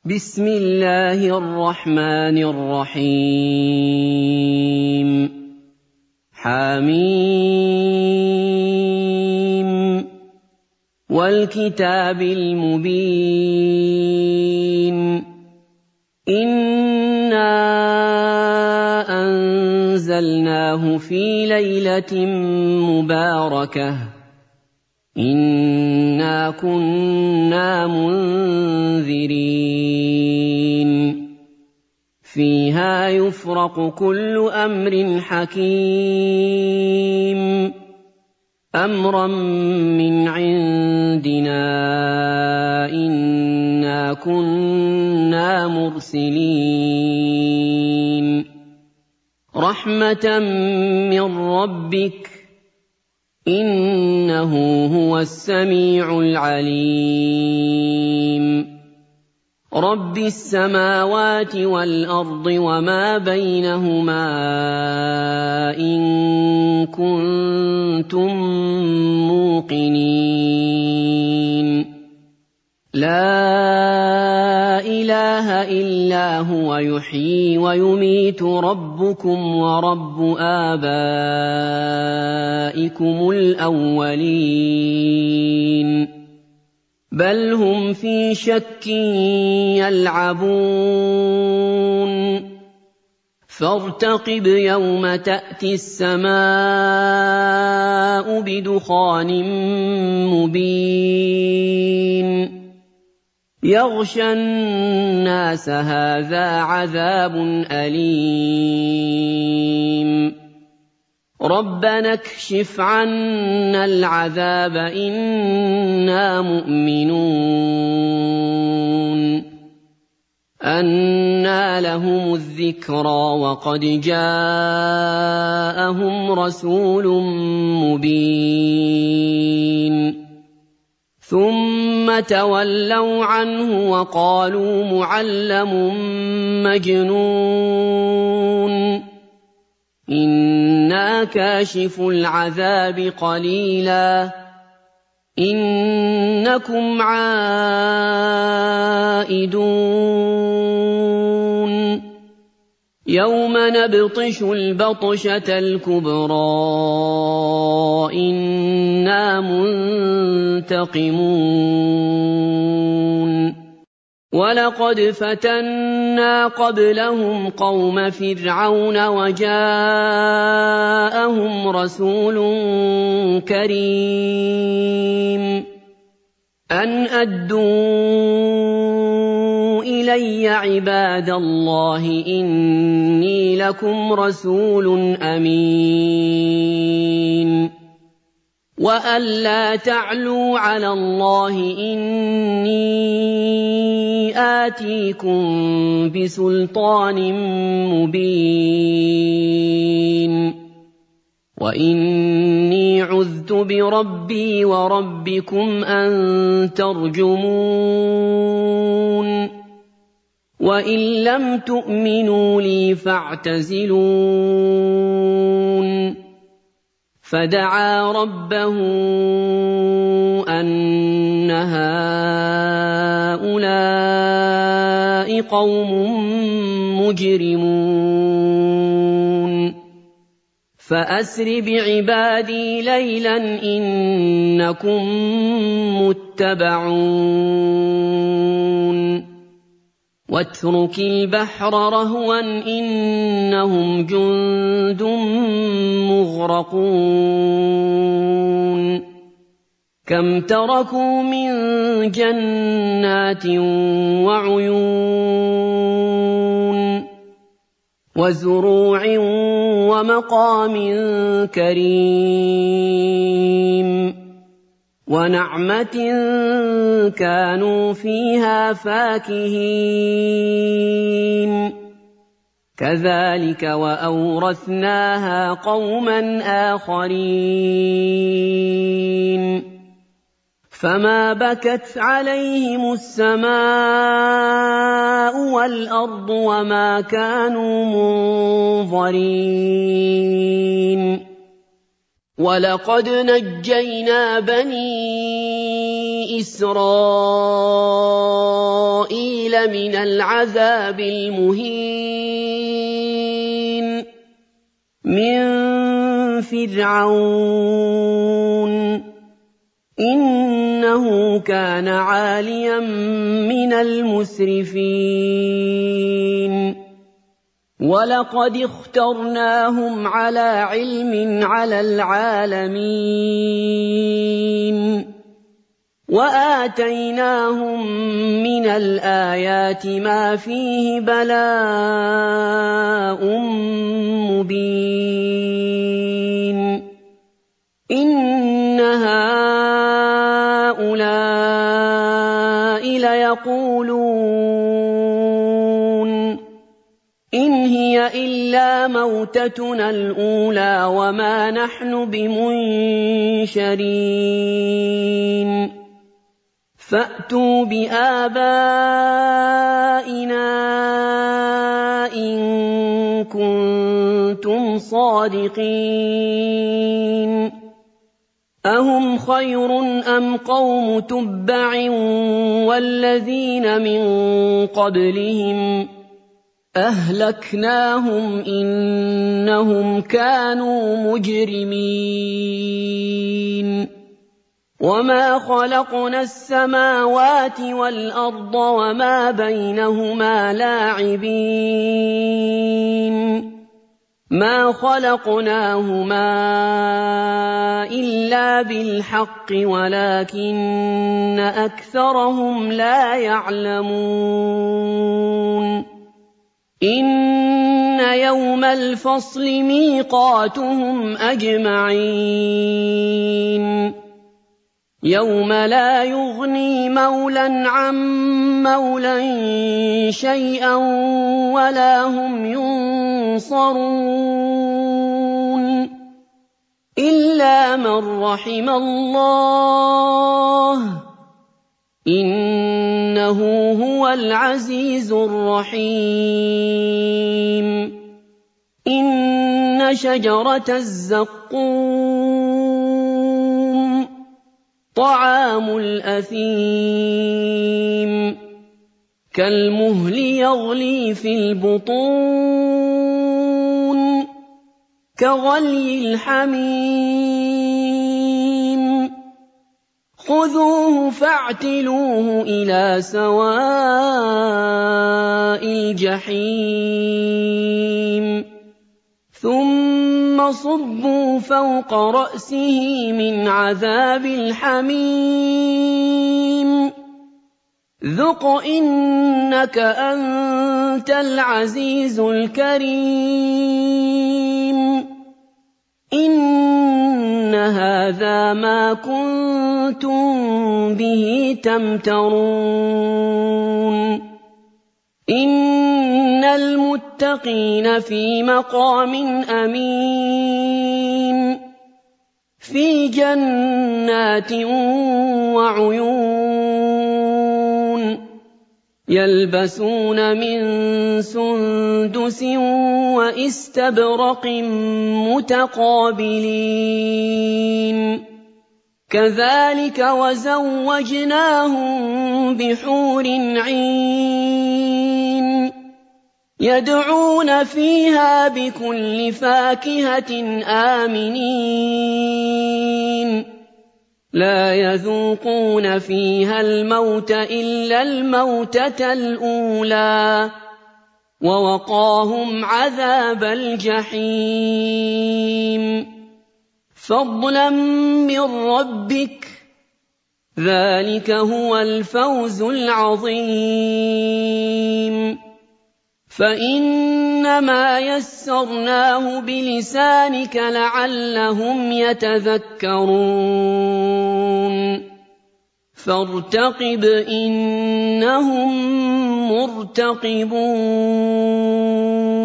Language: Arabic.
بسم الله الرحمن الرحيم حم والكتاب المبين إنا أنزلناه في ليلة مباركة إنا كنا منذرين فيها يفرق كل أمر حكيم أمرا من عندنا إنا كنا مرسلين رحمة من ربك إنه هو السميع العليم رب السماوات والأرض وما بينهما إن كنتم موقنين لا إله إلا هو يحيي ويميت ربكم ورب آبائكم الأولين بل هم في شك يلعبون فارتقب يوم تأتي السماء بدخان مبين يغشى الناس هذا عذاب أليم ربنا اكشف عنا العذاب إنا مؤمنون أنى لهم الذكرى وقد جاءهم رسول مبين ثم تولوا عنه وقالوا معلم مجنون إنا كاشف العذاب قليلا إنكم عائدون يوم نبطش البطشة الكبرى إنا منتقمون ولقد فتنا قبلهم قوم فرعون وجاءهم رسول كريم أن أدوا إلي عباد الله إني لكم رسول أمين وأن لا تعلوا على الله إني آتيكم بسلطان مبين وإني عذت بربي وربكم أن ترجمون وإن لم تؤمنوا لي فاعتزلون فدعا ربه أن هؤلاء قوم مجرمون فأسر بعبادي ليلا إنكم متبعون واترك البحر رهوا إنهم جند مغرقون كم تركوا من جنات وعيون وزروع ومقام كريم ونعمة كانوا فيها فاكهين كذلك وأورثناها قوما آخرين فما بكت عليهم السماء والأرض وما كانوا منظرين ولقد نجينا بني إسرائيل إسرائيل من العذاب المهين من فرعون إنه كان عاليا من المسرفين ولقد اخترناهم على علم على العالمين وآتيناهم من الآيات ما فيه بلاء مبين إن هؤلاء ليقولون إن هي إلا موتتنا الأولى وما نحن بمنشرين فأتوا بآبائنا إن كنتم صادقين أهم خير أم قوم تبع والذين من قبلهم أهلكناهم إنهم كانوا مجرمين وما خلقنا السماوات والأرض وما بينهما لاعبين ما خلقناهما إلا بالحق ولكن أكثرهم لا يعلمون إن يوم الفصل ميقاتهم أجمعين يوم لا يغني مولى عن مولى شيئا ولا هم ينصرون إلا من رحم الله إنه هو العزيز الرحيم إن شجرة الزقوم طعام الأثيم كالمهل يغلي في البطون كغلي الحميم خذوه فاعتلوه إلى سواء الجحيم ثم صبوا فوق رأسه من عذاب الحميم ذق إنك أنت العزيز الكريم إن هذا ما كنتم به تمترون إن المتقين في مقام أمين في جنات وعيون يلبسون من سندس وإستبرق متقابلين كذلك وزوجناهم بحور عين يدعون فيها بكل فاكهة آمنين لا يذوقون فيها الموت إلا الموتة الأولى ووقاهم عذاب الجحيم فضلا من ربك ذلك هو الفوز العظيم فإنما يسرناه بلسانك لعلهم يتذكرون فارتقب إنهم مرتقبون